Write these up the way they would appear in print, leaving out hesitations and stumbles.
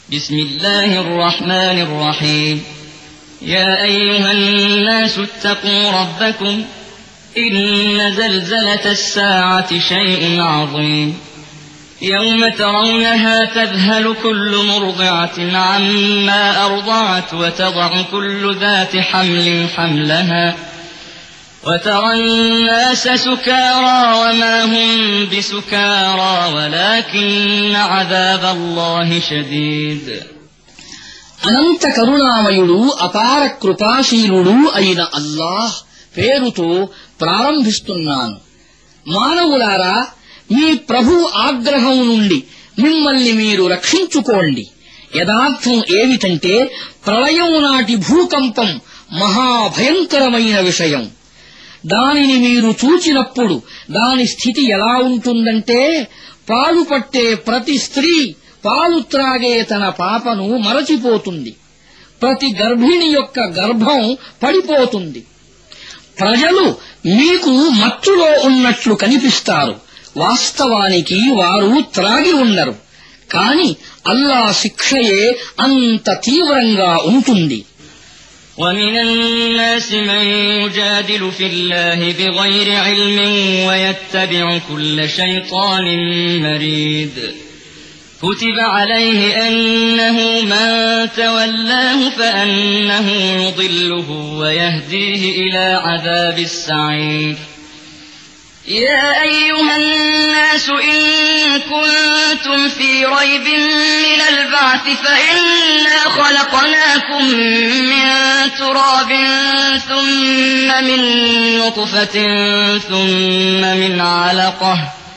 بسم الله الرحمن الرحيم يا أيها الناس اتقوا ربكم إن زلزلة الساعة شيء عظيم يوم ترونها تذهل كل مرضعة عما أرضعت وتضع كل ذات حمل حملها وترى الناس سكارى وما هم بسكارى ولكن عذاب الله شديد. అనంత కరుణామయుడు అపార కృపాశీలుడు అయిన అల్లాహ్ పేరుతో ప్రారంభిస్తున్నాను. మానవులారా, మీ ప్రభు ఆగ్రహం నుండి మిమ్మల్ని మీరు రక్షించుకోండి. యథార్థం ఏమిటంటే ప్రళయం నాటి భూకంపం మహాభయంకరమైన విషయం. దానిని మీరు చూచినప్పుడు దాని స్థితి ఎలా ఉంటుందంటే, పాలు పట్టే ప్రతి స్త్రీ పాలు త్రాగే తన పాపను మరచిపోతుంది. ప్రతి గర్భిణి యొక్క గర్భం పడిపోతుంది. ప్రజలు మీకు మత్తులో ఉన్నట్లు కనిపిస్తారు. వాస్తవానికి వారు త్రాగి ఉండరు. కాని అల్లా శిక్షయే అంత తీవ్రంగా ఉంటుంది. ومن الناس من يجادل في الله بغير علم ويتبع كل شيطان مريد كتب عليه أنه من تولاه فأنه يضله ويهديه إلى عذاب السعير. يا أيها الناس إن كنتم في ريب من البعث فإنا خلقناكم من تراب ثم من نطفة ثم من علقة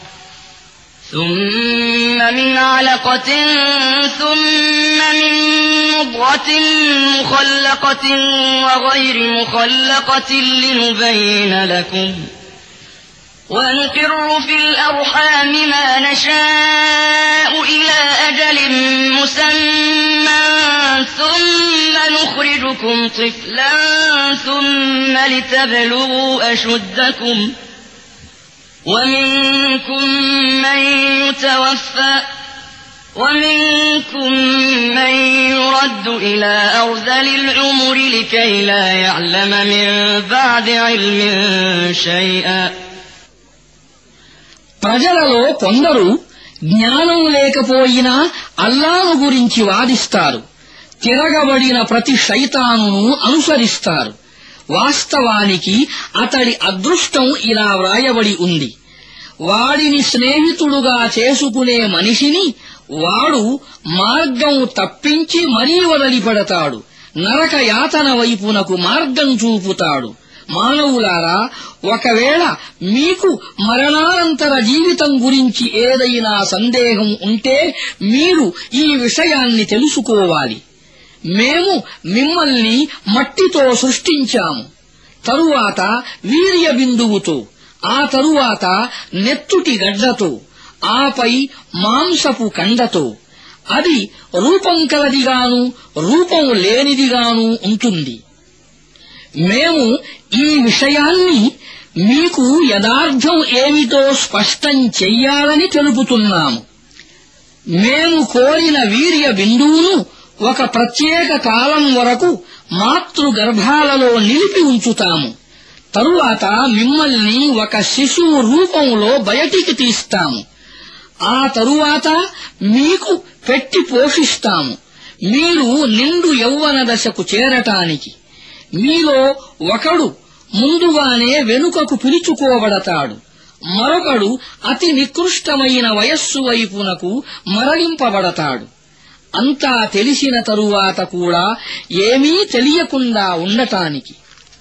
ثم من مضغة مخلقة وغير مخلقة لنبين لكم ونقر في الأرحام ما نشاء إلى أجل مسمى ثم نخرجكم طفلا ثم لتبلغوا أشدكم ومنكم من يتوفى ومنكم من يرد إلى أرذل العمر لكي لا يعلم من بعد علم شيئا. ప్రజలలో కొందరు జ్ఞానం లేకపోయినా అల్లాహ్ గురించి వాదిస్తారు. తిరగబడిన ప్రతి శైతానును అనుసరిస్తారు. వాస్తవానికి అతడి అదృష్టం ఇలా వ్రాయబడి ఉంది. వాడిని స్నేహితుడుగా చేసుకునే మనిషిని వాడు మార్గం తప్పించి మరీ వదిలిపెడతాడు. నరక యాతన వైపునకు మార్గం చూపుతాడు. మానవులారా, ఒకవేళ మీకు మరణానంతర జీవితం గురించి ఏదైనా సందేహం ఉంటే మీరు ఈ విషయాన్ని తెలుసుకోవాలి. మేము మిమ్మల్ని మట్టితో సృష్టించాము, తరువాత వీర్య బిందువుతో, ఆ తరువాత నెత్తుటి గడ్డతో, ఆపై మాంసపు కండతో. అది రూపం కలదిగాను రూపం లేనిదిగాను ఉంటుంది. మేము ఈ విషయాన్ని మీకు యథార్థం ఏమిటో స్పష్టం చెయ్యాలని తెలుపుతున్నాము. మేము కోరిన వీర్య బిందువును ఒక ప్రత్యేక కాలం వరకు మాతృగర్భాలలో నిలిపి ఉంచుతాము. తరువాత మిమ్మల్ని ఒక శిశువు రూపంలో బయటికి తీస్తాము. ఆ తరువాత మీకు పెట్టి పోషిస్తాము, మీరు నిండు యౌవన దశకు చేరటానికి. మీలో ఒకడు ముందుగానే వెనుకకు పిలుచుకోబడతాడు, మరొకడు అతి నికృష్టమైన వయస్సు వైపునకు మరలింపబడతాడు. అంతా తెలిసిన తరువాత కూడా ఏమీ తెలియకుండా ఉండటానికి.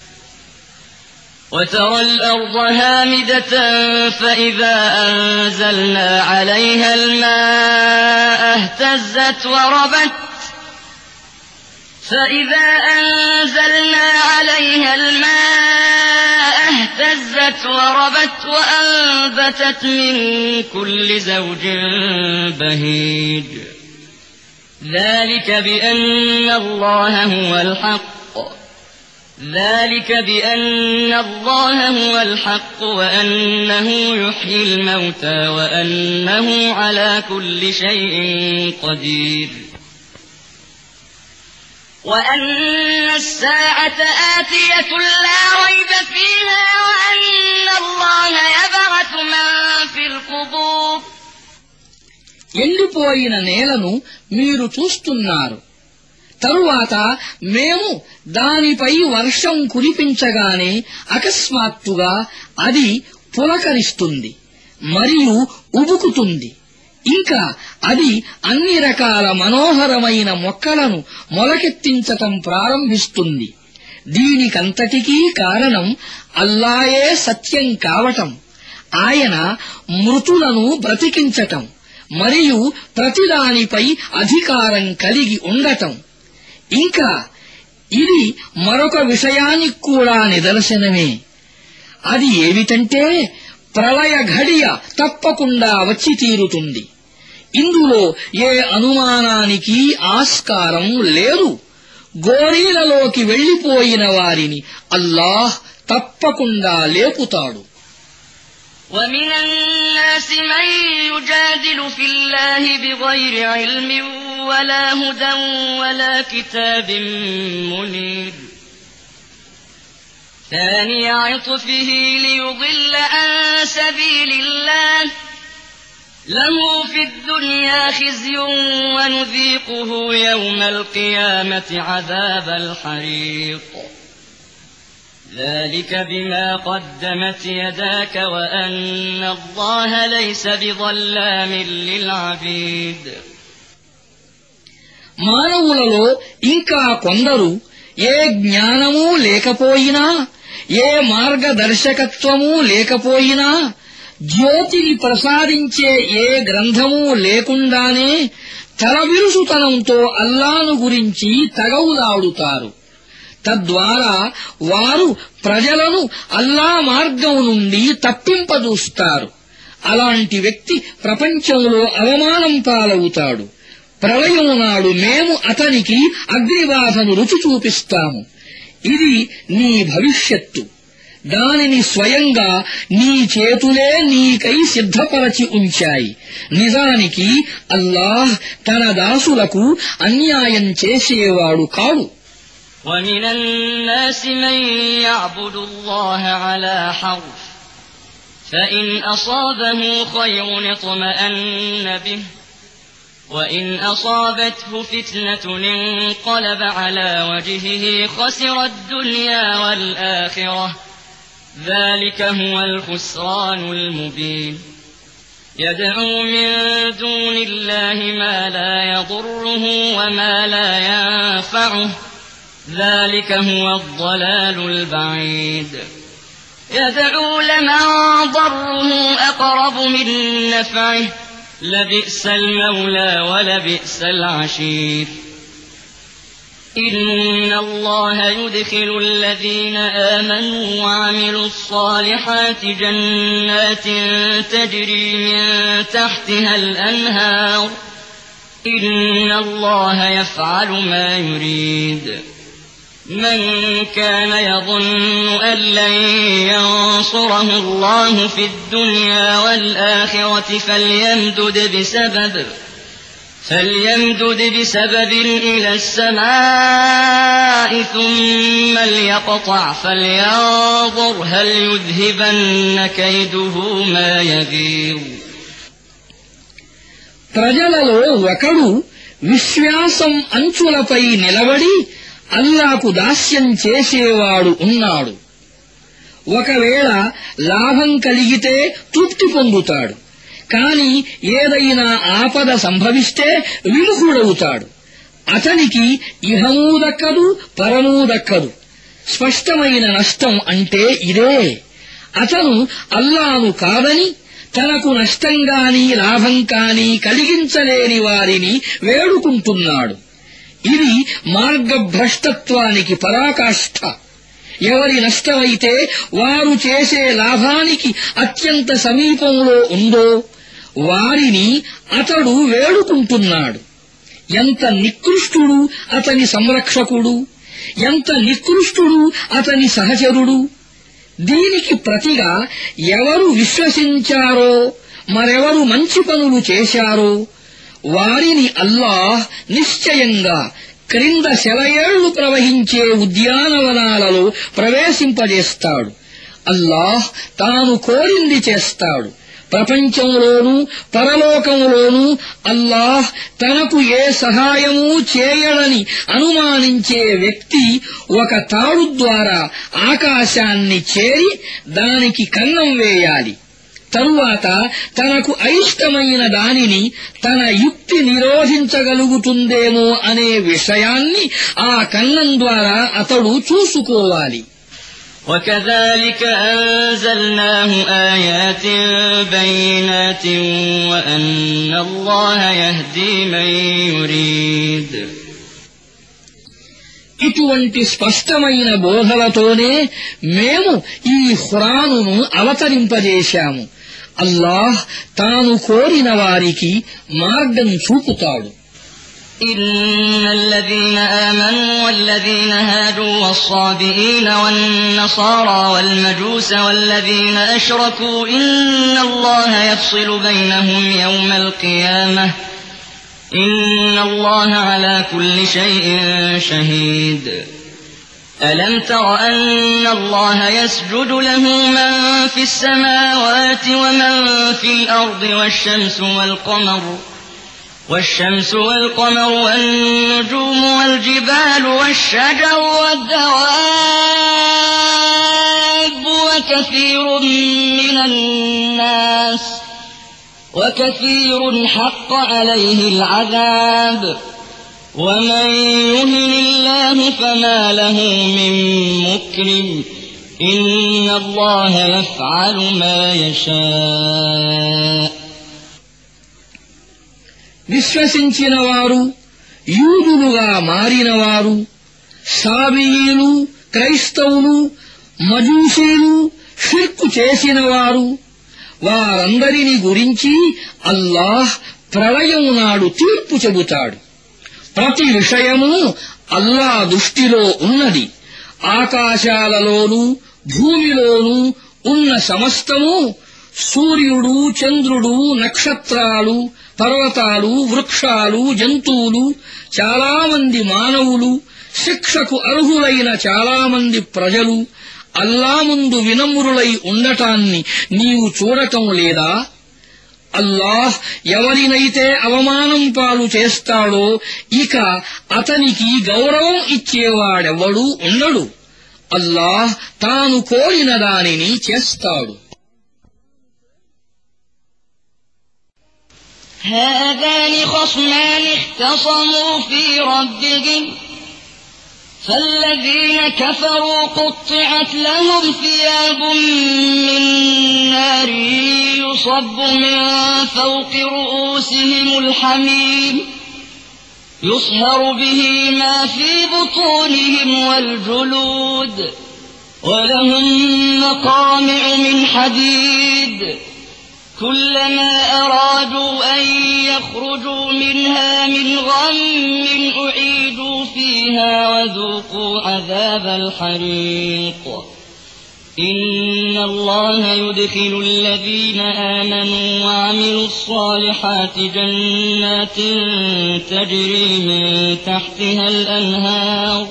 وترى الأرض هامدة فإذا أنزلنا عليها الماء اهتزت وربت وأنبتت من كل زوج بهيج ذلك بأن الله هو الحق وأنه يحيي الموتى وأنه على كل شيء قدير. وأن الساعة آتية لا ريب فيها وأن الله يبعث من في القبور. ఎండిపోయిన నేలను మీరు చూస్తున్నారు. తరువాత మేము దానిపై వర్షం కురిపించగానే అకస్మాత్తుగా అది పులకరిస్తుంది మరియు ఉబుకుతుంది. ఇంకా అది అన్ని రకాల మనోహరమైన మొక్కలను మొలకెత్తించటం ప్రారంభిస్తుంది. దీనికంతటికీ కారణం అల్లాయే సత్యం కావటం, ఆయన మృతులను బ్రతికించటం మరియు ప్రతిదానిపై అధికారం కలిగి ఉండటం. ఇంకా ఇది మరొక విషయానికి కూడా నిదర్శనమే. అది ఏమిటంటే ప్రళయ ఘడియ తప్పకుండా వచ్చి తీరుతుంది. ఇందులో ఏ అనుమానానికి ఆస్కారం లేదు. గోరీలలోకి వెళ్లిపోయిన వారిని అల్లాహ్ తప్పకుండా లేపుతాడు. ومن الناس من يجادل في الله بغير علم ولا هدى ولا كتاب منير ثاني عطفه ليضل عن سبيل الله له في الدنيا خزي ونذيقه يوم القيامة عذاب الحريق ذلك بما قدمت يداك وأن الله ليس بظلام للعبيد. మానవులలో ఇంకా కొందరు ఏ జ్ఞానమూ లేకపోయినా, ఏ మార్గదర్శకత్వమూ లేకపోయినా, జ్యోతిని ప్రసాదించే ఏ గ్రంథమూ లేకుండానే తలబిరుసుతనంతో అల్లాను గురించి తగవులాడుతారు. తద్వారా వారు ప్రజలను అల్లా మార్గం నుండి తప్పింపజూస్తారు. అలాంటి వ్యక్తి ప్రపంచంలో అవమానం పాలవుతాడు. ప్రళయం నాడు మేము అతనికి అగ్నిబాధను రుచి చూపిస్తాము. ఇది నీ భవిష్యత్తు. దానిని స్వయంగా నీ చేతులే నీకై సిద్ధపరచి ఉంచాయి. నిజానికి అల్లాహ్ తన దాసులకు అన్యాయం చేసేవాడు కాడు. ومن الناس من يعبد الله على حرف فإن أصابه خير اطمأن به وإن أصابته فتنة انقلب على وجهه خسر الدنيا والآخرة ذلك هو الخسران المبين يدعو من دون الله ما لا يضره وما لا ينفعه ذلك هو الضلال البعيد يدعو لمن ضره أقرب من نفعه لبئس المولى ولبئس العشير إن الله يدخل الذين آمنوا وعملوا الصالحات جنات تجري من تحتها الأنهار إن الله يفعل ما يريد من كان يظن أن لن ينصره الله في الدنيا والآخرة فليمدد بسبب إلى السماء ثم ليقطع فلينظر هل يذهبن كيده ما يغيظ. ప్రజలలో ఒకడు విశ్వాసం అంచులపై నిలబడి అల్లాకు దాస్యం చేసేవాడు ఉన్నాడు. ఒకవేళ లాభం కలిగితే తృప్తి పొందుతాడు. కాని ఏదైనా ఆపద సంభవిస్తే విముఖుడవుతాడు. అతనికి ఇహమూ దక్కదు, పరమూ దక్కదు. స్పష్టమైన నష్టం అంటే ఇదే. అతను అల్లాను కాదని తనకు నష్టం గాని లాభం కాని కలిగించలేని వారిని వేడుకుంటున్నాడు. ఇది మార్గభ్రష్టత్వానికి పరాకాష్ఠ. ఎవరి నష్టమైతే వారు చేసే లాభానికి అత్యంత సమీపంలో ఉందో వారిని అతడు వేడుకుంటున్నాడు. ఎంత నికృష్టుడు అతని సంరక్షకుడు, ఎంత నికృష్టుడు అతని సహచరుడు. దీనికి ప్రతిగా ఎవరు విశ్వసించారో, మరెవరు మంచి పనులు చేశారో వారిని అల్లాహ్ నిశ్చయంగా క్రింద సెలయేళ్లు ప్రవహించే ఉద్యానవనాలలో ప్రవేశింపజేస్తాడు. అల్లాహ్ తాను కోరింది చేస్తాడు. ప్రపంచంలోనూ పరలోకంలోనూ అల్లాహ్ తనకు ఏ సహాయమూ చేయడని అనుమానించే వ్యక్తి ఒక తాడు ద్వారా ఆకాశాన్ని చేరి దానికి కన్నం వేయాలి. తరువాత తనకు అయిష్టమైన దానిని తన యుక్తి నిరోధించగలుగుతుందేమో అనే విషయాన్ని ఆ కన్నం ద్వారా అతడు చూసుకోవాలి. وكذلك أنزلناه آيات بينات وأن الله يهدي من يريد. ఇటువంటి స్పష్టమైన బోధలతోనే మేము ఈ ఖురానును అవతరింపజేశాము. అల్లాహ్ తాను కోరిన వారికి మార్గం చూపుతాడు. إن الذين آمنوا والذين هادوا والصابئين والنصارى والمجوس والذين أشركوا إن الله يفصل بينهم يوم القيامة إن الله على كل شيء شهيد. ألم تر أن الله يسجد له من في السماوات ومن في الأرض والشمس والقمر والنجوم والجبال والشجر والدواب وكثير حق عليه العذاب ومن يهن الله فما له من مكرم إن الله يفعل ما يشاء. విశ్వసించిన వారు, యూదులుగా మారినవారు, సాబీయులు, క్రైస్తవులు, మజూసీలు, షిర్కు చేసినవారు, వారందరిని గురించి అల్లాహ్ ప్రళయం నాడు తీర్పు చెబుతాడు. ప్రతి విషయము అల్లాహ్ దృష్టిలో ఉన్నది. ఆకాశాలలోనూ భూమిలోనూ ఉన్న సమస్తము, సూర్యుడు, చంద్రుడు, నక్షత్రాలు, పర్వతాలు, వృక్షాలు, జంతువులు, చాలామంది మానవులు, శిక్షకు అర్హులైన చాలామంది ప్రజలు అల్లా ముందు వినమ్రులై ఉండటాన్ని నీవు చూడటం లేదా? అల్లాహ్ ఎవరినైతే అవమానం పాలు చేస్తాడో ఇక అతనికి గౌరవం ఇచ్చేవాడెవడూ ఉండడు. అల్లాహ్ తాను కోరిన దానిని చేస్తాడు. هذان خصمان اختصموا في ربهم فالذين كفروا قطعت لهم ثياب من نار يصب من فوق رؤوسهم الحميم يصهر به ما في بطونهم والجلود ولهم مقامع من حديد كلما أرادوا أن يخرجوا منها من غم أعيدوا فيها وذوقوا عذاب الحريق إن الله يدخل الذين آمنوا وعملوا الصالحات جنات تجري من تحتها الأنهار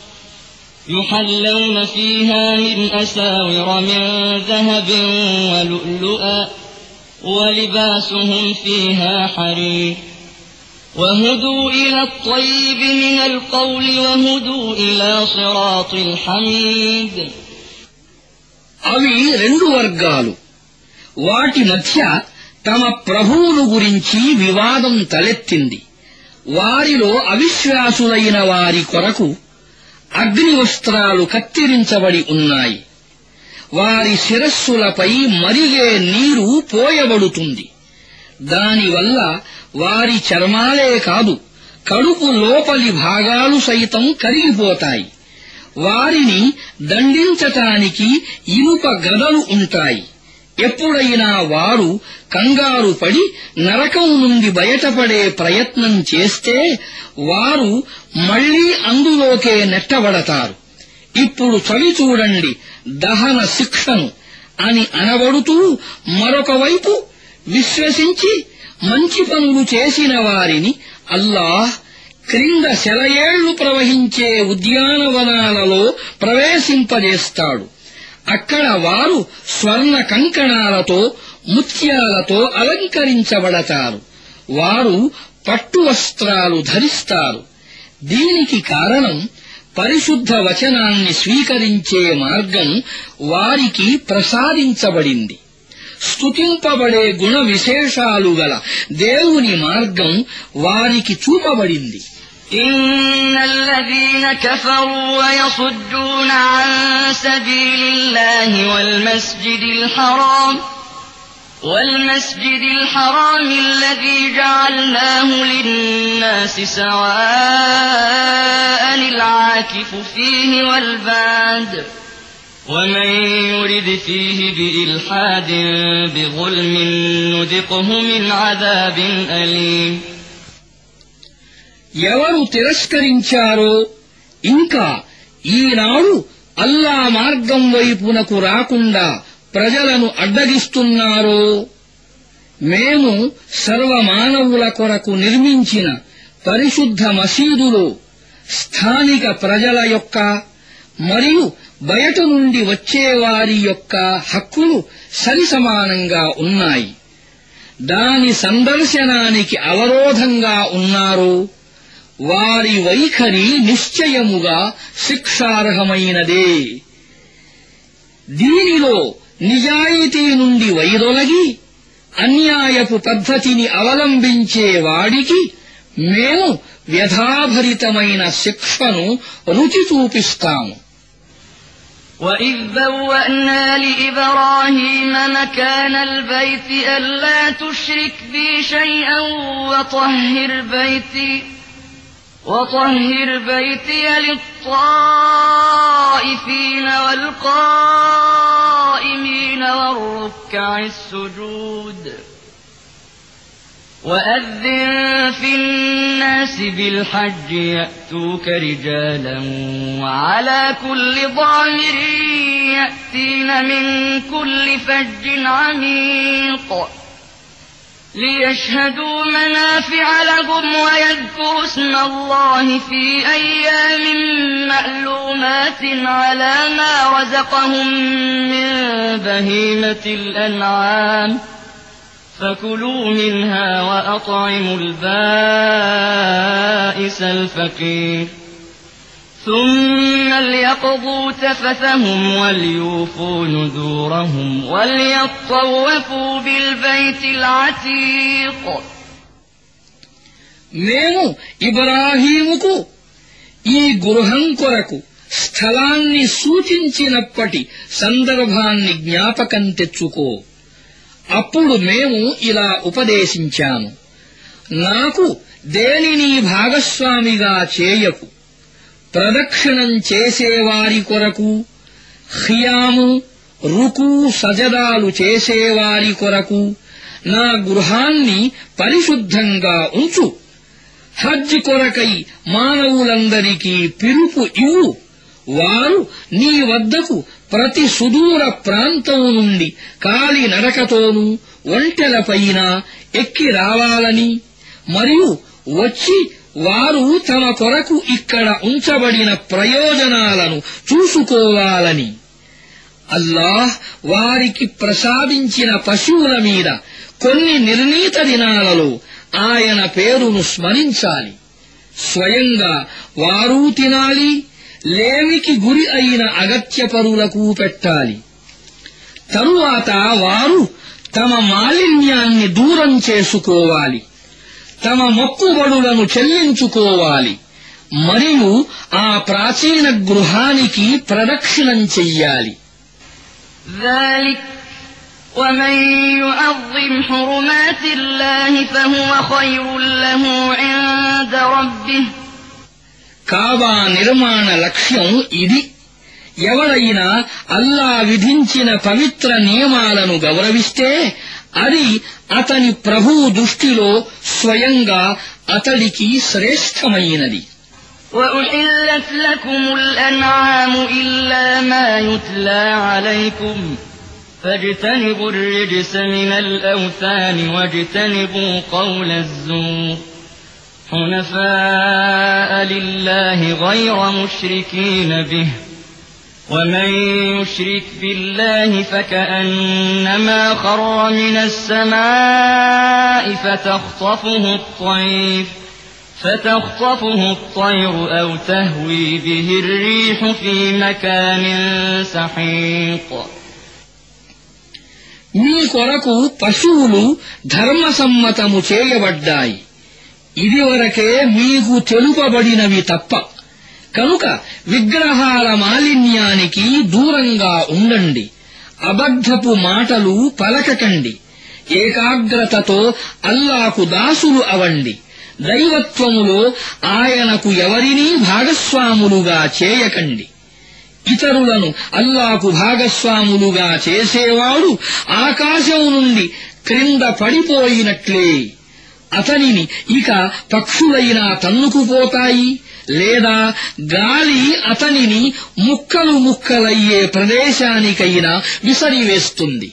يحلون فيها من أساور من ذهب ولؤلؤا ولباسهم فيها حرير وهدوا إلى الطيب من القول وهدوا إلى صراط الحميد. అవి రెండు వర్గాలు. వాటి మధ్య తమ ప్రభువును గురించి వివాదం తలెత్తింది. వారిలో అవిశ్వాసులైన వారి కొరకు అగ్ని వస్త్రాలు కత్తిరించబడి ఉన్నాయి. వారి శిరస్సులపై మరిగే నీరు పోయబడుతుంది. దానివల్ల వారి చర్మాలే కాదు, కడుపు లోపలి భాగాలు సైతం కరిగిపోతాయి. వారిని దండించటానికి ఇనుప గదలు ఉంటాయి. ఎప్పుడైనా వారు కంగారు పడి నరకం నుండి బయటపడే ప్రయత్నం చేస్తే వారు మళ్లీ అందులోకే నెట్టబడతారు. ఇప్పుడు చవి చూడండి దహన శిక్షను అని అనబడుతూ మరొక వైపు విశ్వసించి మంచి పనులు చేసిన వారిని అల్లాహ్ క్రింద సెలయేళ్లు ప్రవహించే ఉద్యానవనాలలో ప్రవేశింపజేస్తాడు. అక్కడ వారు స్వర్ణ కంకణాలతో ముత్యాలతో అలంకరించబడతారు. వారు పట్టు వస్త్రాలు ధరిస్తారు. దీనికి కారణం పరిశుద్ధ వచనాన్ని స్వీకరించే మార్గం వారికి ప్రసాదించబడింది. స్తుతింపబడే గుణ విశేషాలు గల దేవుని మార్గం వారికి చూపబడింది. إن الذين كفروا ويصدون عن سبيل الله والمسجد الحرام الذي جعلناه للناس سواء العاكف فيه والباد ومن يرد فيه بإلحاد بظلم نذقه من عذاب أليم. ఎవరు తిరస్కరించారో ఇంకా ఈనాడు అల్లా మార్గం వైపునకు రాకుండా ప్రజలను అడ్డగిస్తున్నారో, మేము సర్వమానవుల కొరకు నిర్మించిన పరిశుద్ధ మసీదులో స్థానిక ప్రజల యొక్క మరియు బయట నుండి వచ్చేవారి యొక్క హక్కులు సరిసమానంగా ఉన్నాయి. దాని సందర్శనానికి అవరోధంగా ఉన్నారో వారి వైఖరి నిశ్చయముగా శిక్షార్హమైనదే. దీనిలో నిజాయితీ నుండి వైదొలగి అన్యాయపు పద్ధతిని అవలంబించే వాడికి మేము వ్యధాభరితమైన శిక్షను రుచి చూపిస్తాము. وَإِذْ بَوَّأْنَا لِإِبْرَاهِيمَ مَكَانَ الْبَيْتِ أَلَّا تُشْرِكْ بِي شَيْئًا وطهر بيتي للطائفين والقائمين والركع السجود وأذن في الناس بالحج يأتوك رجالا وعلى كل ضامر يأتين من كل فج عميق ليشهدوا منافع لهم ويذكروا اسم الله في أيام معلومات على ما رزقهم من بهيمة الأنعام فكلوا منها وأطعموا البائس الفقير ثم ليقضوا تفثهم وليوفوا نذورهم وليطوفوا بالبيت العتيق. మేము ఇబ్రాహీముకు ఈ గృహం కొరకు స్థలాన్ని సూచించినప్పటి సందర్భాన్ని జ్ఞాపకం తెచ్చుకో. అప్పుడు మేము ఇలా ఉపదేశించాము, నాకు దేనిని భాగస్వామిగా చేయకు. ప్రదక్షిణం చేసేవారి కొరకు, ఖియాము రుకు సజదాలు చేసేవారి కొరకు నా గృహాన్ని పరిశుద్ధంగా ఉంచు. హజ్ కొరకై మానవులందరికీ పిలుపు ఇవ్వు. వారు నీ వద్దకు ప్రతి సుదూర ప్రాంతం నుండి కాలి నడకతోనూ ఒంటెలపైన ఎక్కి రావాలని, మరియు వచ్చి వారు తమ కొరకు ఇక్కడ ఉంచబడిన ప్రయోజనాలను చూసుకోవాలని. అల్లాహ్ వారికి ప్రసాదించిన పశువుల మీద కొన్ని నిర్ణీత దినాలలో ఆయన పేరును స్మరించాలి. స్వయంగా వారూ తినాలి, లేమికి గురి అయిన అగత్యపరులకు పెట్టాలి. తరువాత వారు తమ మాలిన్యాన్ని దూరం చేసుకోవాలి, తమ మొక్కుబడులను చెల్లించుకోవాలి, మరియు ఆ ప్రాచీన గృహానికి ప్రదక్షిణం చెయ్యాలి. ومن يعظم حرمات الله فهو خير له عند ربه. కాబా నిర్మాణ లక్ష్యం ఇది. ఎవరైనా అల్లా విధించిన పవిత్ర నియమాలను గౌరవిస్తే అది అతని ప్రభువు దృష్టిలో స్వయంగా అతడికి శ్రేష్టమైనది. وَأُحِلَّتْ لَكُمُ الْأَنْعَامُ إِلَّا مَا يُتْلَى عَلَيْكُمْ فَاجْتَنِبُوا الرِّجْسَ مِنَ الْأَوْثَانِ وَاجْتَنِبُوا قَوْلَ الزُّورِ حُنَفَاءَ لله غير مشركين به ومن يشرك بالله فكأنما خر من السماء فتخطفه الطير أو تهوي به الريح في مكان سحيق మీ కొరకు పశువులు ధర్మసమ్మతము చేయబడ్డాయి, ఇదివరకే మీకు తెలుపబడినవి తప్ప. కనుక విగ్రహాల మాలిన్యానికి దూరంగా ఉండండి, అబద్ధపు మాటలు పలకకండి, ఏకాగ్రతతో అల్లాకు దాసులు అవండి. దైవత్వములో ఆయనకు ఎవరినీ భాగస్వాములుగా చేయకండి. ఇతరులను అల్లాకు భాగస్వాములుగా చేసేవాడు ఆకాశం నుండి క్రింద పడిపోయినట్లే. అతనిని ఇక పక్షులైనా తన్నుకుపోతాయి, లేదా గాలి అతనిని ముక్కలు ముక్కలయ్యే ప్రదేశానికైనా విసిరివేస్తుంది.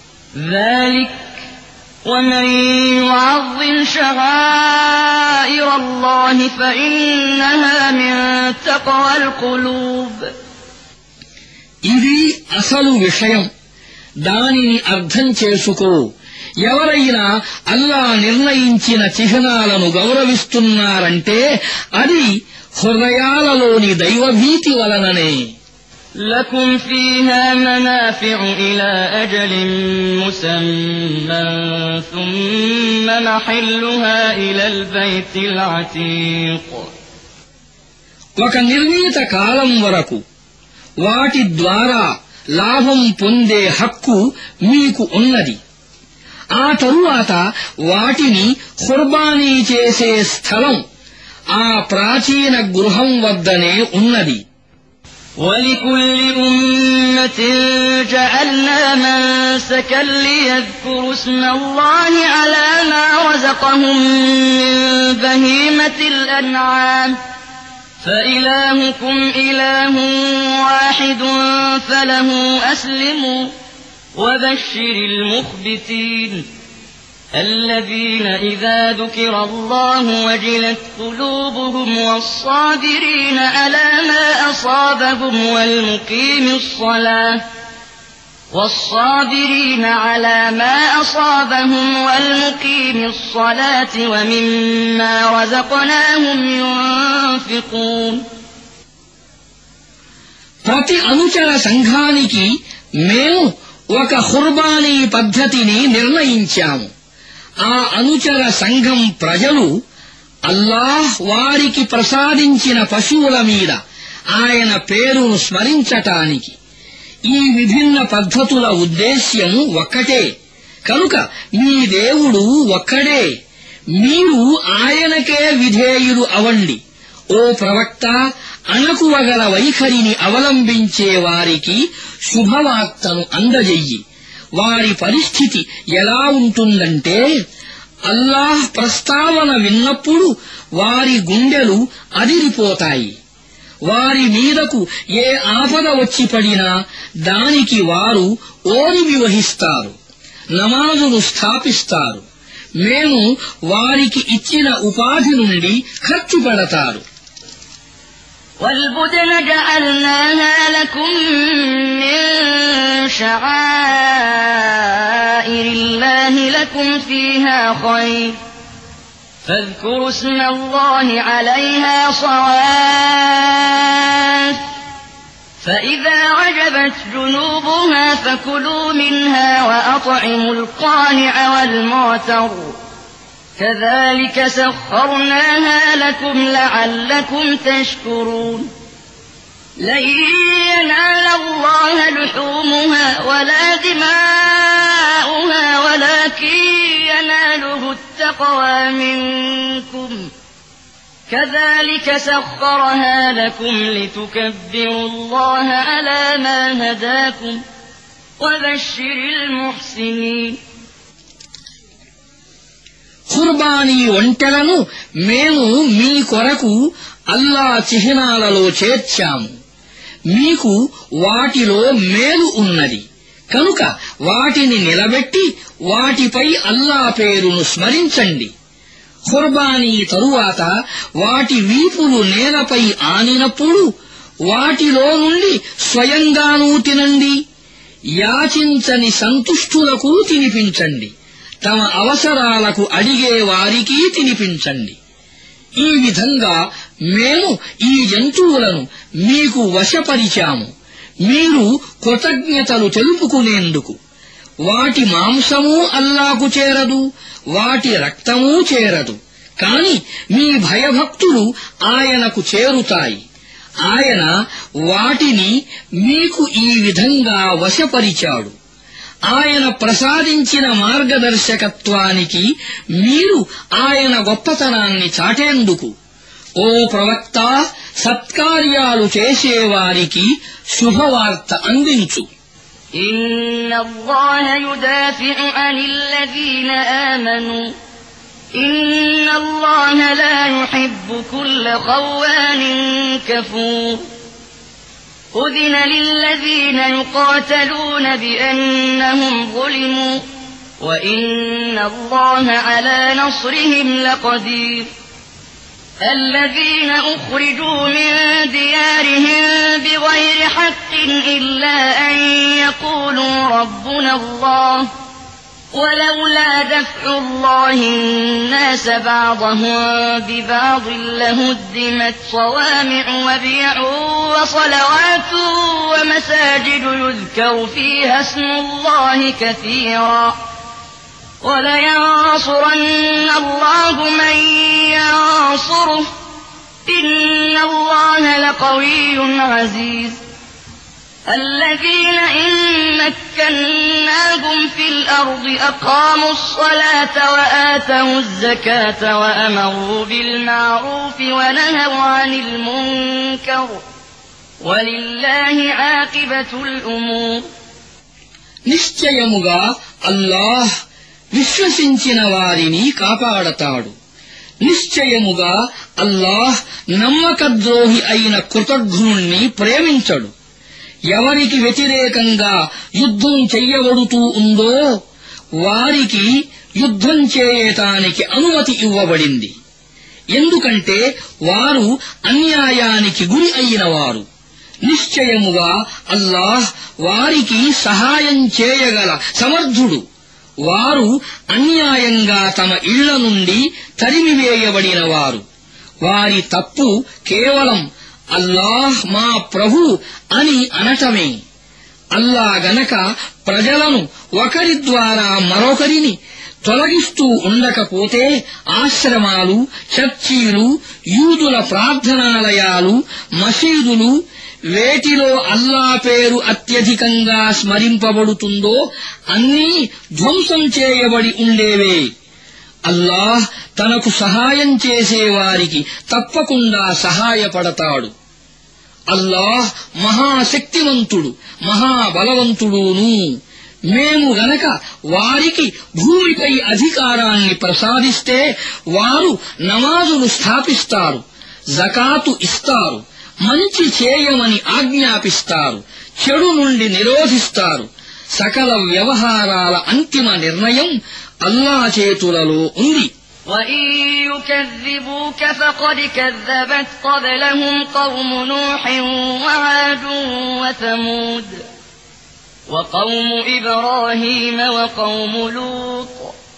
ومن يعظم شعائر الله فإنها من تقوى القلوب ఇది అసలు విషయం, దానిని అర్థం చేసుకో. ఎవరైనా అల్లా నిర్ణయించిన చిహ్నాలను గౌరవిస్తున్నారంటే అది హృదయాలలోని దైవభీతి వలననే. لكم فيها منافع إلى أجل مسمى ثم محلها إلى البيت العتيق ఒక నిర్ణీత కాలం వరకు వాటి ద్వారా లాభం పొందే హక్కు మీకు ఉన్నది. ఆ తరువాత వాటిని ఖుర్బానీ చేసే స్థలం ఆ ప్రాచీన గృహం వద్దనే ఉన్నది. ولكل أمة جعلنا منسكا ليذكروا اسم الله على ما رزقهم من بهيمة الأنعام فإلهكم إله واحد فله أسلموا وبشر المخبتين الذين إذا ذكر الله وجلت قلوبهم والصابرين على ما أصابهم والمقيم الصلاة ومما رزقناهم ينفقون ప్రతి అనుచర సంఘానికి మేము ఒక ఖుర్బానీ పద్ధతిని నిర్ణయించాము. ఆ అనుచర సంఘం ప్రజలు అల్లాహ్ వారికి ప్రసాదించిన పశువుల మీద ఆయన పేరును స్మరించటానికి. ఈ విభిన్న పద్ధతుల ఉద్దేశ్యం ఒక్కటే. కనుక మీ దేవుడు ఒక్కడే, మీరు ఆయనకే విధేయులు అవండి. ఓ ప్రవక్త, అణకువగల వైఖరిని అవలంబించే వారికి శుభవార్తను అందజెయ్యి. వారి పరిస్థితి ఎలా ఉంటుందంటే, అల్లాహ్ ప్రస్తావన విన్నప్పుడు వారి గుండెలు అదిరిపోతాయి. వారి మీదకు ఏ ఆపద వచ్చి పడినా దానికి వారు ఓరిమి వహిస్తారు, నమాజును స్థాపిస్తారు. మేము వారికి ఇచ్చిన ఉపాధి నుండి ఖర్చు పెడతారు. والبدن جعلناها لكم من شعائر الله لكم فيها خير فاذكروا اسم الله عليها صواف فإذا وجبت جنوبها فكلوا منها وأطعموا القانع والمعتر كذلك سخرناها لكم لعلكم تشكرون لن ينال الله لحومها ولا دماؤها ولكن يناله التقوى منكم كذلك سخرها لكم لتكبروا الله على ما هداكم وبشر المحسنين ఖుర్బానీ ఒంటెలను మేము మీ కొరకు అల్లా చిహ్నాలలో చేర్చాము. మీకు వాటిలో మేలు ఉన్నది కనుక వాటిని నిలబెట్టి వాటిపై అల్లా పేరును స్మరించండి. ఖుర్బానీ తరువాత వాటి వీపులు నేలపై ఆనినప్పుడు వాటిలో నుండి స్వయంగానూ తినండి, యాచించని సంతుష్టులకు తినిపించండి, తమ అవసరాలకు అడిగే వారికి తినిపించండి. ఈ విధంగా మేము ఈ జంతువులను మీకు వశపరిచాము, మీరు కృతజ్ఞతలు తెలుపుకునేందుకు. వాటి మాంసమూ అల్లాకు చేరదు, వాటి రక్తమూ చేరదు, కాని మీ భయభక్తులు ఆయనకు చేరుతాయి. ఆయన వాటిని మీకు ఈ విధంగా వశపరిచాడు. ఆయన ప్రసాదించిన మార్గదర్శకత్వానికి మీరు ఆయన గొప్పతనాన్ని చాటేందుకు, ఓ ప్రవక్త, సత్కార్యాలు చేసేవారికి శుభవార్త అందించు. إن الله يدافع عن الذين آمنوا إن الله لا يحب كل خوان كفور أذن للذين يقاتلون بأنهم ظلموا وإن الله على نصرهم لقدير الذين أخرجوا من ديارهم بغير حق إلا أن يقولوا ربنا الله ولولا دفع الله الناس بعضهم ببعض لهدمت صوامع وبيع وصلوات ومساجد يذكر فيها اسم الله كثيرا ولينصرن الله من ينصره إن الله لقوي عزيز الذين إن مكناهم في الأرض أقاموا الصلاة وآتوا الزكاة وأمروا بالمعروف ونهوا عن المنكر ولله عاقبة الأمور నిశ్చయముగా అల్లాహ్ విశ్వసించిన వారిని కాపాడతాడు. నిశ్చయముగా అల్లాహ్ నమ్మకద్రోహి అయిన కృతఘ్నుణ్ణి ప్రేమించడు. ఎవరికి వ్యతిరేకంగా యుద్ధం చెయ్యబడుతూ ఉందో వారికి యుద్ధం చేయటానికి అనుమతి ఇవ్వబడింది, ఎందుకంటే వారు అన్యాయానికి గురి అయినవారు. నిశ్చయముగా అల్లాహ్ వారికి సహాయం చేయగల సమర్థుడు. వారు అన్యాయంగా తమ ఇళ్ల నుండి తరిమివేయబడినవారు. వారి తప్పు కేవలం అల్లాహ్ మా ప్రభు అని అనటమే. అల్లా గనక ప్రజలను ఒకరి ద్వారా మరొకరిని తొలగిస్తూ ఉండకపోతే ఆశ్రమాలు, చర్చీలు, యూదుల ప్రార్థనాలయాలు, మసీదులు, వేటిలో అల్లా పేరు అత్యధికంగా స్మరింపబడుతుందో అన్నీ ధ్వంసం చేయబడి ఉండేవే. అల్లాహ్ తనకు సహాయం చేసేవారికి తప్పకుండా సహాయపడతాడు. అల్లాహ్ మహాశక్తివంతుడు, మహాబలవంతుడును. మేము గనక వారికి భూమిపై అధికారాన్ని ప్రసాదిస్తే వారు నమాజులు స్థాపిస్తారు, జకాతు ఇస్తారు, మంచి చేయమని ఆజ్ఞాపిస్తారు, చెడు నుండి నిరోధిస్తారు. సకల వ్యవహారాల అంతిమ నిర్ణయం అల్లా చేతులలో ఉంది. وَإِن يُكَذِّبُوكَ فَقَدْ كَذَّبَتْ قَبْلَهُمْ قَوْمُ نُوحٍ وَعَادٌ وَثَمُودُ وَقَوْمُ إِبْرَاهِيمَ وَقَوْمُ لُوطٍ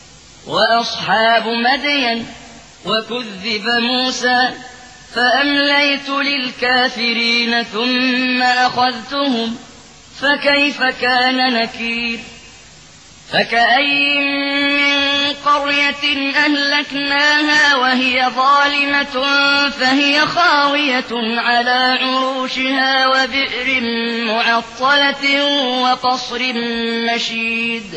وَأَصْحَابُ مَدْيَنَ وَكُذِّبَ مُوسَى فَأَمْلَيْتُ لِلْكَافِرِينَ ثُمَّ أَخَذْتُهُمْ فَكَيْفَ كَانَ نَكِيرِ فَكَأَيِّن مِّن قَرْيَةٍ أَهْلَكْنَاهَا وَهِيَ ظَالِمَةٌ فَهِيَ خَاوِيَةٌ عَلَى عُرُوشِهَا وَبِئْرٍ مُّعَطَّلَةٍ وَقَصْرٍ مَّشِيدٍ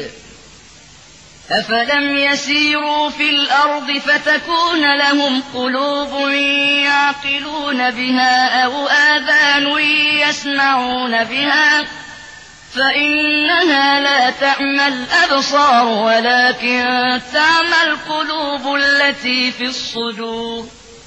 أَفَلَمْ يَسِيرُوا فِي الْأَرْضِ فَتَكُونَ لَهُمْ قُلُوبٌ يَعْقِلُونَ بِهَا أَوْ آذَانٌ يَسْمَعُونَ بِهَا فإنها لا تعمى الأبصار ولكن تعمى القلوب التي في الصدور.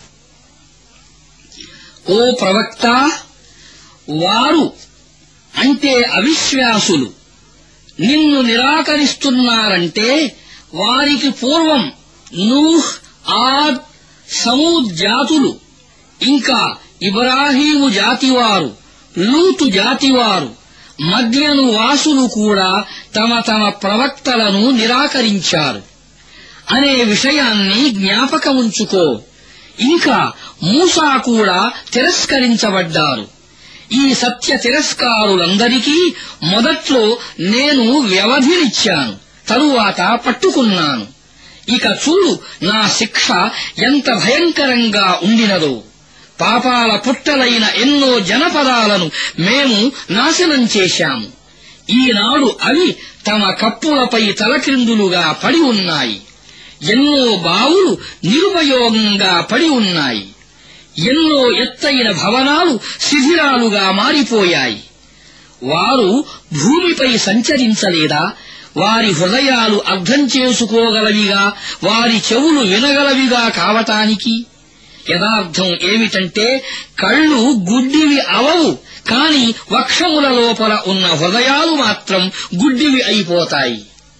ఓ ప్రవక్త, వారు అంటే అవిశ్వాసులు నిన్ను నిరాకరిస్తున్నారంటే వారికి పూర్వం నూహ్, ఆద్ సమూద్ జాతులు ఇంకా ఇబ్రాహీము జాతివారు లూతు జాతివారు మద్యను వాసులు కూడా తమ తమ ప్రవక్తలను నిరాకరించారు అనే విషయాన్ని జ్ఞాపకముంచుకో. ఇంకా మూసా కూడా తిరస్కరించబడ్డారు. ఈ సత్య తిరస్కారులందరికీ మొదట్లో నేను వ్యవధినిచ్చాను, తరువాత పట్టుకున్నాను. ఇక చూడు నా శిక్ష ఎంత భయంకరంగా ఉండినదో. పాపాల పుట్టలైన ఎన్నో జనపదాలను మేము నాశనం చేశాము. ఈనాడు అవి తమ కప్పులపై తలక్రిందులుగా పడి ఉన్నాయి. ఎన్నో బావులు నిరుపయోగంగా పడి ఉన్నాయి. ఎన్నో ఎత్తైన భవనాలు శిథిలాలుగా మారిపోయాయి. వారు భూమిపై సంచరించలేదా? వారి హృదయాలు అర్థం చేసుకోగలవిగా, వారి చెవులు వినగలవిగా కావటానికి? యథార్థం ఏమిటంటే కళ్ళు గుడ్డివి అవవు, కాని వక్షముల లోపల ఉన్న హృదయాలు మాత్రం గుడ్డివి అయిపోతాయి.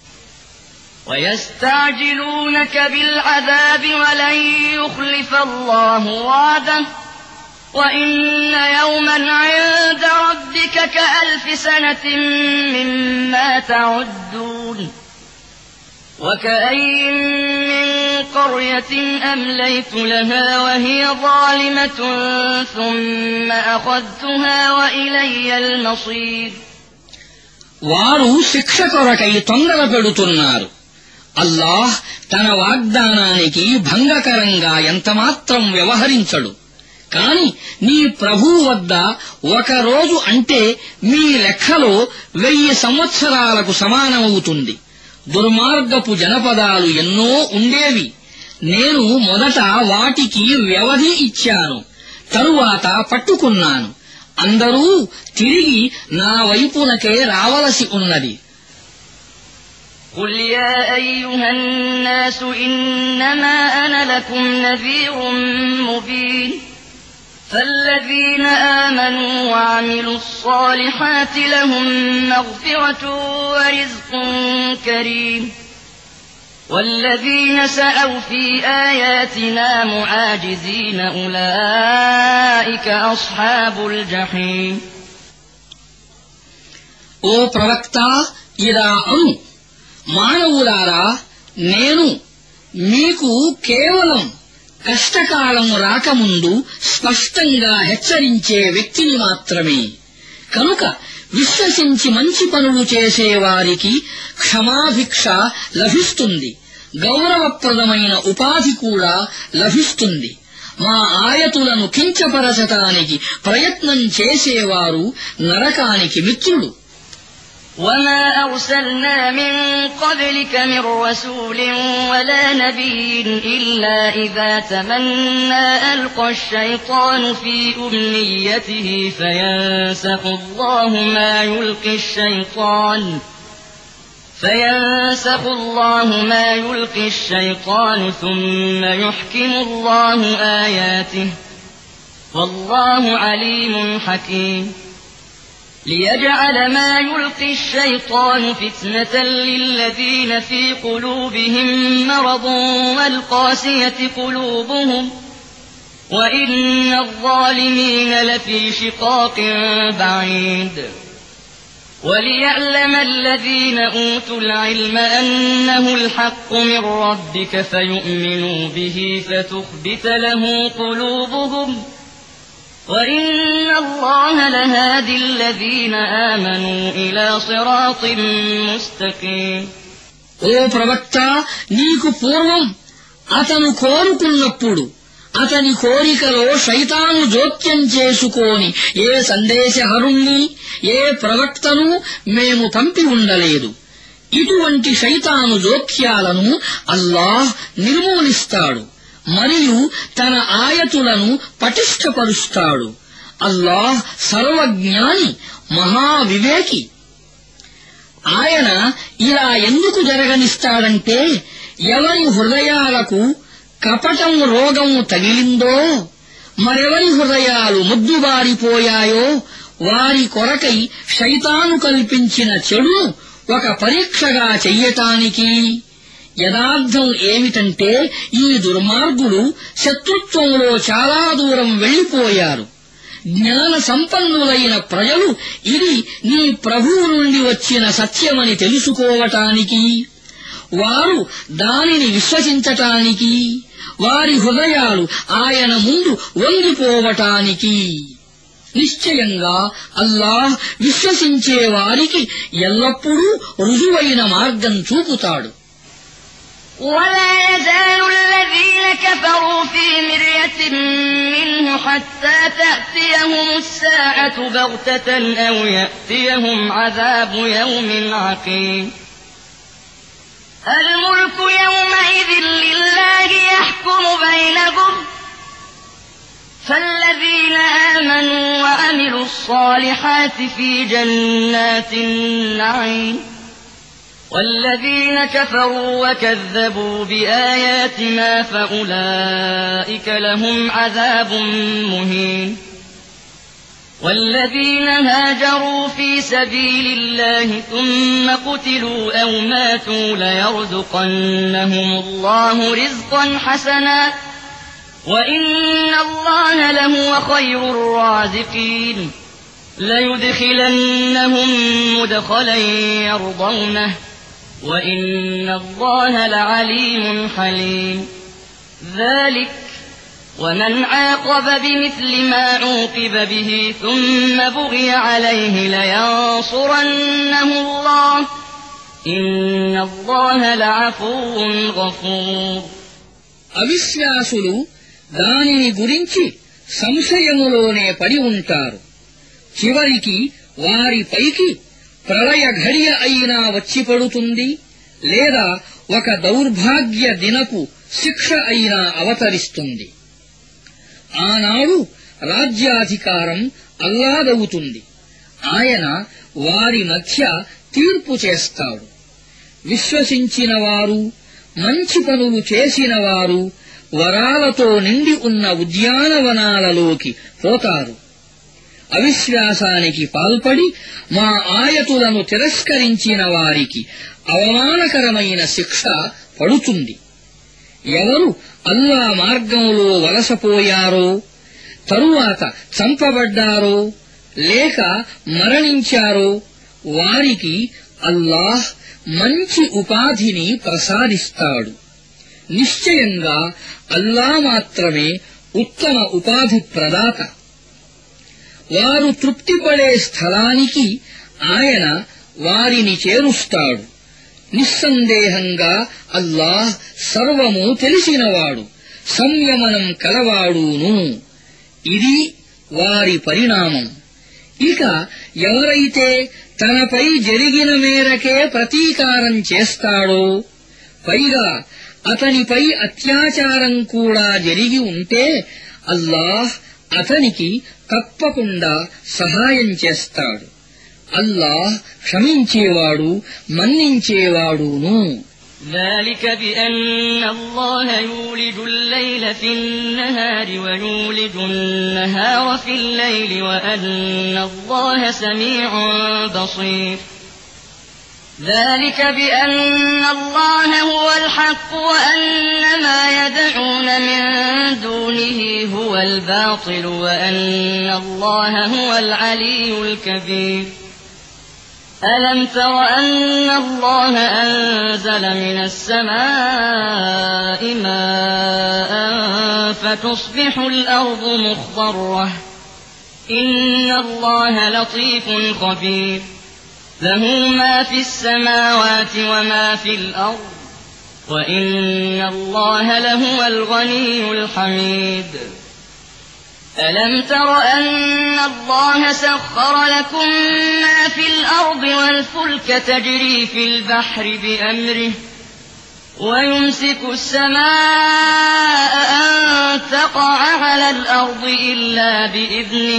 ويستعجلونك بالعذاب ولن يخلف الله وعده وإن يوما عند ربك كألف سنة مما تعدون وكأين من قرية أمليت لها وهي ظالمة ثم أخذتها وإلي المصير. వారు శిక్ష కొరకై తొందర పెడుతున్నారు. అల్లాహ్ తన వాగ్దానానికి భంగకరంగా ఎంతమాత్రం వ్యవహరించడు. కాని నీ ప్రభువు వద్ద ఒక రోజు అంటే మీ లెక్కలో 1000 సంవత్సరాలకు సమానమవుతుంది. దుర్మార్గపు జనపదాలు ఎన్నో ఉండేవి. నేను మొదట వాటికి వ్యవధి ఇచ్చాను, తరువాత పట్టుకున్నాను. అందరూ తిరిగి నా వైపునకే రావలసి ఉన్నది. قل يا أيها الناس إنما أنا لكم نذير مبين فالذين آمنوا وعملوا الصالحات لهم مغفرة ورزق كريم والذين سعوا في آياتنا معاجزين أولئك أصحاب الجحيم. ఓ ప్రవక్త, ఇలా అను, మానవులారా, నేను మీకు కేవలం కష్టకాలం రాకముందు స్పష్టంగా హెచ్చరించే వ్యక్తిని మాత్రమే. కనుక విశ్వసించి మంచి పనులు చేసేవారికి క్షమాభిక్ష లభిస్తుంది, గౌరవప్రదమైన ఉపాధి కూడా లభిస్తుంది. మా ఆయతులను కించపరచటానికి ప్రయత్నం చేసేవారు నరకానికి మిత్రుడు. وما أرسلنا من قبلك من رسول ولا نبي إلا إذا تمنى ألقى الشيطان في أمنيته فينسخ الله ما يلقي الشيطان ثم يحكم الله آياته والله عليم حكيم. ليجعل ما يلقي الشيطان فتنة للذين في قلوبهم مرض والقاسية قلوبهم وإن الظالمين لفي شقاق بعيد. وليعلم الذين أوتوا العلم أنه الحق من ربك فيؤمنوا به فتخبت له قلوبهم وإن الله لهادي الذين آمنوا إلى صراط مستقيم. ఓ ప్రవక్త, నీకు పూర్వం అతను కోరుకున్నప్పుడు అతని కోరికలో శైతాను జోక్యం చేసుకోని ఏ సందేశహరుణ్ణి, ఏ ప్రవక్తను మేము పంపి ఉండలేదు. ఇటువంటి శైతాను జోక్యాలను అల్లాహ్ నిర్మూలిస్తాడు మరియు తన ఆయతులను పటిష్టపరుస్తాడు. అల్లాహ్ సర్వజ్ఞాని, మహావివేకి. ఆయన ఇలా ఎందుకు జరగనిస్తాడంటే, ఎవరి హృదయాలకు కపటం రోగం తగిలిందో, మరెవరి హృదయాలు ముద్దుబారిపోయాయో వారి కొరకై శైతాను కల్పించిన చెడును ఒక పరీక్షగా చెయ్యటానికి. యదార్థం ఏమిటంటే ఈ దుర్మార్గులు శత్రుత్వంలో చాలా దూరం వెళ్లిపోయారు. జ్ఞాన సంపన్నులైన ప్రజలు ఇది నీ ప్రభువు నుండి వచ్చిన సత్యమని తెలుసుకోవటానికి, వారు దానిని విశ్వసించటానికి, వారి హృదయాలు ఆయన ముందు వంగిపోవటానికి. నిశ్చయంగా అల్లాహ్ విశ్వసించే వారికి ఎల్లప్పుడూ రుజువైన మార్గం చూపుతాడు. ولا يزال الذين كفروا في مرية منه حتى تأتيهم الساعة بغتة أو يأتيهم عذاب يوم عقيم الملك يومئذ لله يحكم بينهم فالذين آمنوا وعملوا الصالحات في جنات النعيم والذين كفروا وكذبوا بآياتنا فأولئك لهم عذاب مهين والذين هاجروا في سبيل الله ثم قتلوا أو ماتوا ليرزقنهم الله رزقا حسنا وإن الله لهو خير الرازقين ليدخلنهم مدخلا يرضونه وإن الله لعليم حليم ذلك ومن عاقب بمثل ما عوقب به ثم بغي عليه لينصرنه الله إن الله لعفو غفور అవిశ్వాసులు దానిని గురించి సంశయములోనే పడి ఉంటారు. చివరికి వారిపైకి ప్రళయ ఘడియ అయినా వచ్చి పడుతుంది, లేదా ఒక దౌర్భాగ్య దినపు శిక్ష అయినా అవతరిస్తుంది. ఆనాడు రాజ్యాధికారం అల్లాదవుతుంది. ఆయన వారి మధ్య తీర్పు చేస్తాడు. విశ్వసించిన వారు, మంచి పనులు చేసిన వారు వరాలతో నిండి ఉన్న ఉద్యానవనాలలోకి పోతారు. అవిశ్వాసానికి పాల్పడి మా ఆయతులను తిరస్కరించిన వారికి అవమానకరమైన శిక్ష పడుతుంది. ఎవరు అల్లా మార్గంలో వలసపోయారో, తరువాత చంపబడ్డారో లేక మరణించారో వారికి అల్లాహ్ మంచి ఉపాధిని ప్రసాదిస్తాడు. నిశ్చయంగా అల్లా మాత్రమే ఉత్తమ ఉపాధి ప్రదాత. వారు తృప్తిపడే స్థలానికి ఆయన వారిని చేరుస్తాడు. నిస్సందేహంగా అల్లాహ్ సర్వము తెలిసినవాడు, సంయమనం కలవాడును. ఇది వారి పరిణామం. ఇక ఎవరైతే తనపై జరిగిన మేరకే ప్రతీకారం చేస్తాడో, పైగా అతనిపై అత్యాచారం కూడా జరిగి ఉంటే అల్లాహ్ అతనికి తప్పకుండా సహాయం చేస్తాడు. అల్లాహ్ క్షమించేవాడు, మన్నించేవాడును. ذلك بأن الله يولج الليل في النهار ويولج النهار في الليل وأن الله سميع بصير ذلك بأن الله هو الحق وأن ما يدعون من دونه هو الباطل وأن الله هو العلي الكبير ألم تر أن الله أنزل من السماء ماء فتصبح الأرض مخضرة إن الله لطيف خبير له ما في السماوات وما في الأرض وإن الله لهو الغني الحميد ألم تر أن الله سخر لكم ما في الأرض والفلك تجري في البحر بأمره ويمسك السماء أن تقع على الأرض إلا بإذنه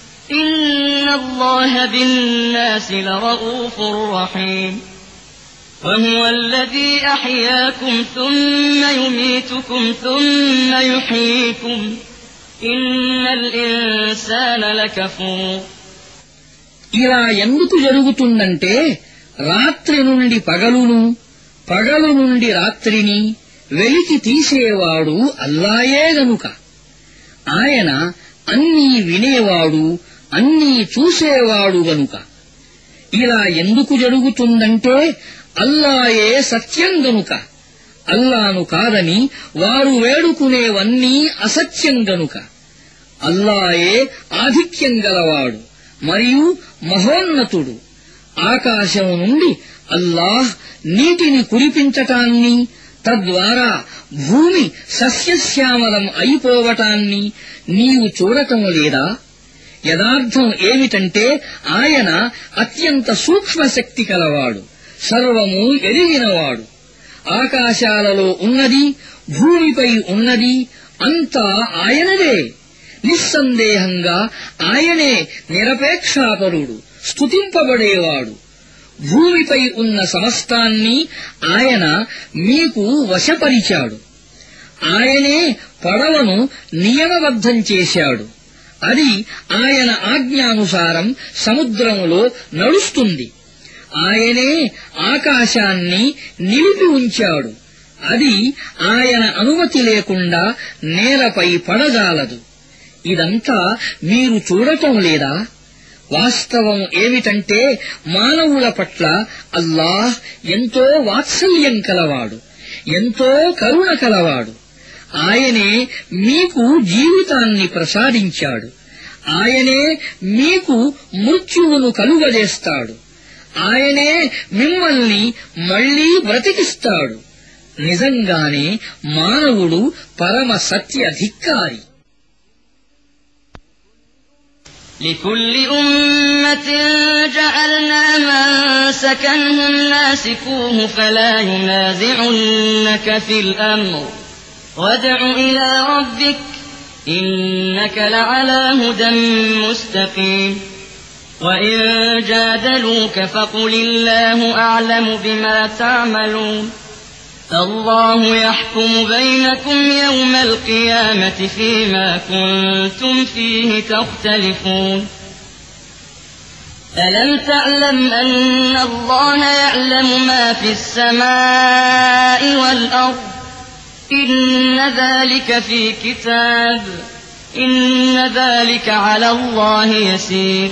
إن الله بالناس لرءوف رحيم وهو الذي أحياكم ثم يميتكم ثم يحييكم إن الإنسان لكفور ఇలా ఎందుకు జరుగుతుందంటే రాత్రి నుండి పగలును, పగలు నుండి రాత్రిని వెలికి తీసేవాడు అల్లాయే గనుక ఆయన అన్నీ వినేవాడు అన్నీ చూసేవాడు గనుక ఇలా ఎందుకు జరుగుతుందంటే అల్లాయే సత్యం గనుక అల్లాను కాదని వారు వేడుకునేవన్నీ అసత్యం గనుక అల్లాయే ఆధిక్యం గలవాడు మరియు మహోన్నతుడు ఆకాశం నుండి అల్లాహ్ నీటిని కురిపించటాన్ని తద్వారా భూమి సస్యశ్యామలం అయిపోవటాన్ని నీవు చూడటం లేదా యదార్థం ఏమిటంటే ఆయన అత్యంత సూక్ష్మశక్తి కలవాడు సర్వము ఎరిగినవాడు ఆకాశాలలో ఉన్నది భూమిపై ఉన్నది అంతా ఆయనదే నిస్సందేహంగా ఆయనే నిరపేక్షాపరుడు స్తుతింపబడేవాడు భూమిపై ఉన్న సమస్తాన్ని ఆయన మీకు వశపరిచాడు ఆయనే పడవను నియమబద్ధం చేశాడు అది ఆయన ఆజ్ఞానుసారం సముద్రములో నడుస్తుంది ఆయనే ఆకాశాన్ని నిలిపి ఉంచాడు అది ఆయన అనుమతి లేకుండా నేలపై పడజాలదు ఇదంతా మీరు చూడటం లేదా వాస్తవం ఏమిటంటే మానవుల పట్ల అల్లాహ్ ఎంతో వాత్సల్యం కలవాడు ఎంతో కరుణ కలవాడు ఆయనే మీకు జీవితాన్ని ప్రసాదించాడు ఆయనే మీకు మృత్యువును కలుగజేస్తాడు ఆయనే మిమ్మల్ని మళ్లీ బ్రతికిస్తాడు నిజంగానే మానవుడు పరమ సత్యధిక్కారి لكل أمة جعلنا منسكنهم ناسكوه فلا ينازعنك في الأمر وادع إلى ربك إنك لعلى هدى مستقيم وإن جادلوك فقل الله أعلم بما تعملون الله يحكم بينكم يوم القيامة فيما كنتم فيه تختلفون ألم تعلم أن الله يعلم ما في السماء والأرض إن ذلك في كتاب إن ذلك على الله يسير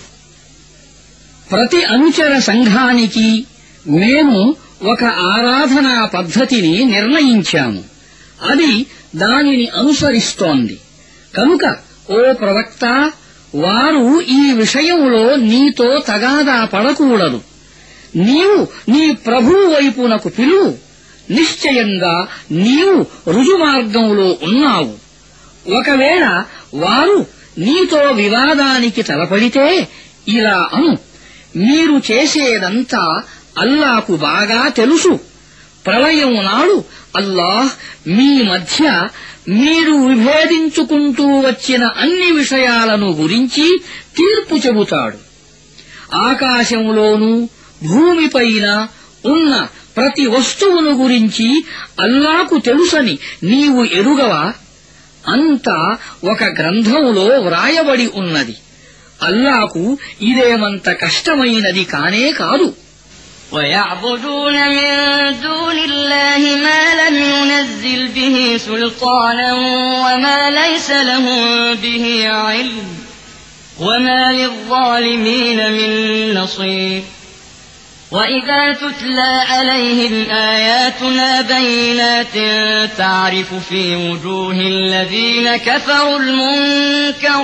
ప్రతి అనుచర సంఘానికి మేము ఒక ఆరాధనా పద్ధతిని నిర్ణయించాము అది దానిని అనుసరిస్తోంది కనుక ఓ ప్రవక్త వారు ఈ విషయంలో నీతో తగాదా పడకూడదు నీవు నీ ప్రభువు వైపునకు పిలువు నిశ్చయంగా నీవు రుజుమార్గంలో ఉన్నావు ఒకవేళ వారు నీతో వివాదానికి తలపడితే ఇలా అను మీరు చేసేదంతా అల్లాకు బాగా తెలుసు ప్రళయం నాడు అల్లాహ్ మీ మధ్య మీరు విభేదించుకుంటూ వచ్చిన అన్ని విషయాలను గురించి తీర్పు చెబుతాడు ఆకాశంలోనూ భూమిపైన ఉన్న ప్రతి వస్తువును గురించి అల్లాకు తెలుసని నీవు ఎరుగవా అంతా ఒక గ్రంథంలో వ్రాయబడి ఉన్నది అల్లాకు ఇదేమంత కష్టమైనది కానే కాదు ويعبدون من دون الله ما لم ينزل به سلطانا وما ليس لهم به علم وما للظالمين من نصير وإذا تتلى عليهم آياتنا بينات تعرف في وجوه الذين كفروا المنكر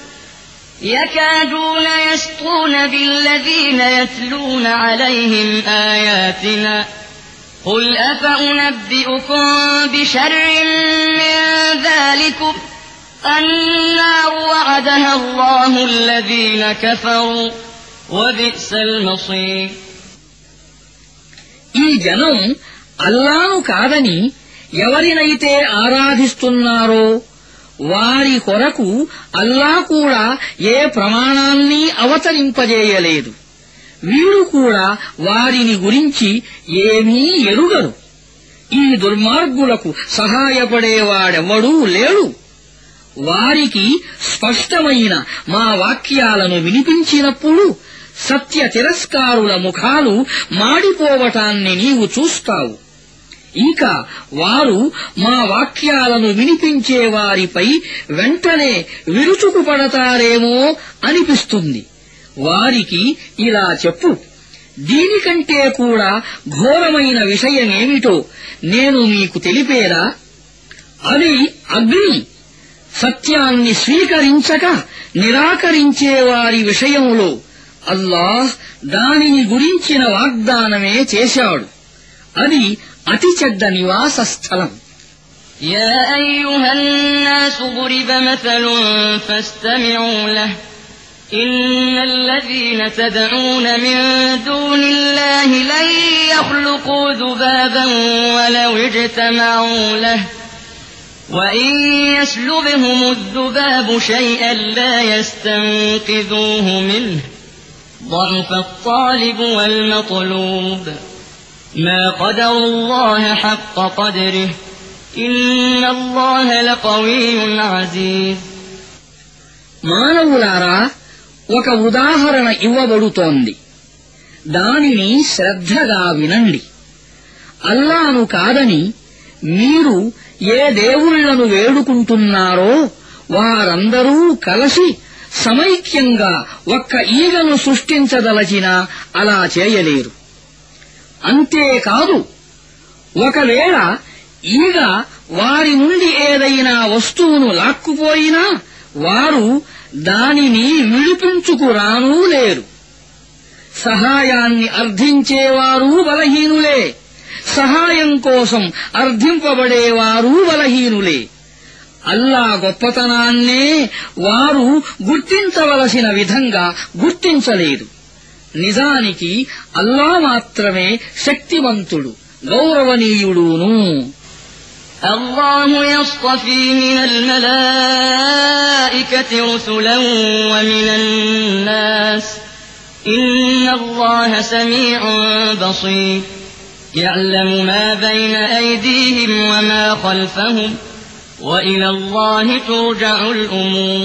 يكادون يسطون بالذين يتلون عليهم آياتنا قل أفأنبئكم بشر من ذلكم النار وعدها الله الذين كفروا وبئس المصير ఈ జనం అల్లాను కాదని ఎవరినైతే ఆరాధిస్తున్నారో వారి కొరకు అల్లా కూడా ఏ ప్రమాణాన్ని అవతరింపజేయలేదు వీరు కూడా వారిని గురించి ఏమీ ఎరుగరు ఈ దుర్మార్గులకు సహాయపడేవాడెవడూ లేడు వారికి స్పష్టమైన మా వాక్యాలను వినిపించినప్పుడు సత్య తిరస్కారుల ముఖాలు మాడిపోవటాన్ని నీవు చూస్తావు. ఇంకా వారు మా వాక్యాలను వినిపించే వారిపై వెంటనే విరుచుకుపడతారేమో అనిపిస్తుంది. వారికి ఇలా చెప్పు, దీనికంటే కూడా ఘోరమైన విషయమేమిటో నేను మీకు తెలిపేదా? అది అగ్ని. సత్యాన్ని స్వీకరించక నిరాకరించే వారి విషయంలో అల్లాహ్ దానిని గురించిన వాగ్దానమే చేశాడు. అది అతి చెడ్డ నివాస స్థలం. يا أيها الناس ضرب مثل فاستمعوا له إن الذين تدعون من دون الله لن يخلقوا ذبابا ولو اجتمعوا له وإن يسلبهم الذباب شيئا لا يستنقذوه منه ضعف الطالب والمطلوب ما قدر الله حق قدره إن الله لقوي عزيز. మానవులారా, ఒక ఉదాహరణ ఇవ్వబడుతోంది. దానిని శ్రద్ధగా వినండి. అల్లాను కాదని మీరు ఏ దేవుళ్లను వేడుకుంటున్నారో వారందరూ కలిసి సమైక్యంగా ఒక్క ఈగను సృష్టించదలచినా అలా చేయలేరు. అంతేకాదు, ఒకవేళ ఈగ వారి నుండి ఏదైనా వస్తువును లాక్కుపోయినా వారు దానిని విడిపించుకురానూ లేరు. సహాయాన్ని అర్థించేవారు బలహీనులే, సహాయం కోసం అర్థింపబడేవారు బలహీనులే. అల్లా గొప్పతనాన్నే వారు గుర్తించవలసిన విధంగా గుర్తించలేదు. నిజానికి అల్లా మాత్రమే శక్తివంతుడు, గౌరవనీయుడును. الله يصطفي من الملائكة رسلا ومن الناس إن الله سميع بصير يعلم ما بين أيديهم وما خلفهم وإلى الله ترجع الأمور.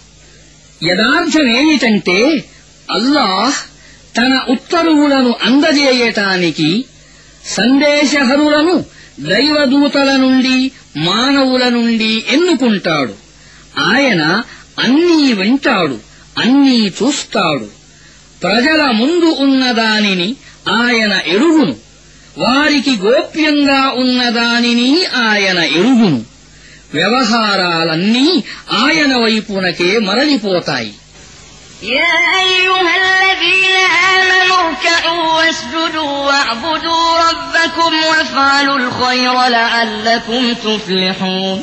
యదార్థమేమిటంటే అల్లాహ్ తన ఉత్తర్వులను అందజేయటానికి సందేశహరులను దైవదూతల నుండి మానవుల నుండి ఎన్నుకుంటాడు. ఆయన అన్నీ వింటాడు, అన్నీ చూస్తాడు. ప్రజల ముందు ఉన్నదానిని ఆయన ఎరుగును, వారికి గోప్యంగా ఉన్నదానిని ఆయన ఎరుగును. వ్యవహారాలన్నీ ఆయన వైపునకే మరలిపోతాయి. يا أيها الذين آمنوا اركعوا واسجدوا واعبدوا ربكم وافعلوا الخير لعلكم تفلحون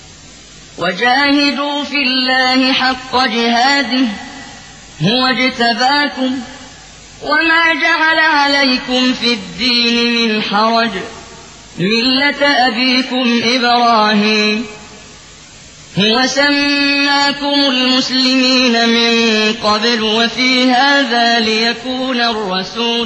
وجاهدوا في الله حق جهاده هو اجتباكم وما جعل عليكم في الدين من حرج ملة أبيكم إبراهيم هو سماكم المسلمين من قبل وفي هذا ليكون الرسول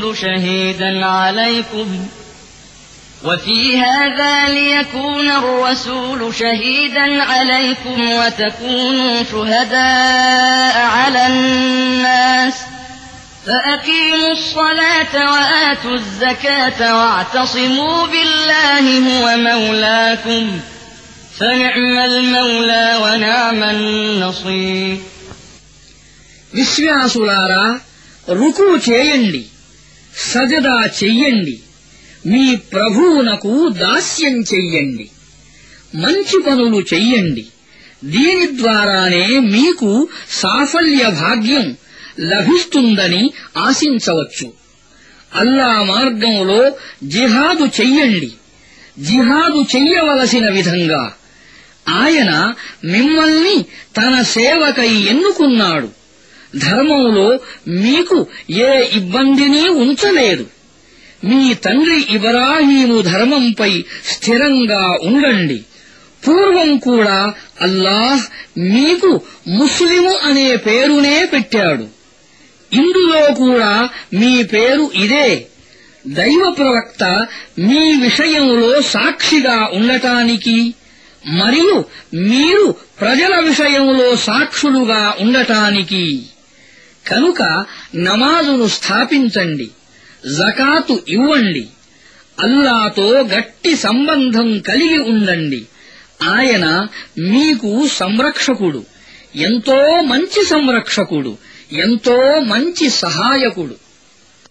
شهيدا عليكم وتكونوا شهداء على الناس فأقيموا الصلاة وآتوا الزكاة واعتصموا بالله هو مولاكم فنعم المولى ونعم النصير. విశ్వాసులారా, రుకు చేయండి, సజదా చెయ్యండి, మీ ప్రభువునకు దాస్యం చెయ్యండి, మంచి పనులు చెయ్యండి. దీని ద్వారానే మీకు సాఫల్య భాగ్యం లభిస్తుందని ఆశించవచ్చు. అల్లా మార్గంలో జిహాదు చెయ్యండి, జిహాదు చెయ్యవలసిన విధంగా. ఆయన మిమ్మల్ని తన సేవకై ఎన్నుకున్నాడు. ధర్మంలో మీకు ఏ ఇబ్బందిని ఉంచలేదు. మీ తండ్రి ఇబ్రాహీము ధర్మంపై స్థిరంగా ఉండండి. పూర్వం కూడా అల్లాహ్ మీకు ముస్లిము అనే పేరునే పెట్టాడు. ఇందులో కూడా మీ పేరు ఇదే. దైవ ప్రవక్త మీ విషయంలో సాక్షిగా ఉండటానికి మరియు మీరు ప్రజల విషయంలో సాక్షులుగా ఉండటానికి. కనుక నమాజును స్థాపించండి, జకాతు ఇవ్వండి, అల్లాతో గట్టి సంబంధం కలిగి ఉండండి. ఆయన మీకు సంరక్షకుడు, ఎంతో మంచి సంరక్షకుడు, ఎంతో మంచి సహాయకుడు.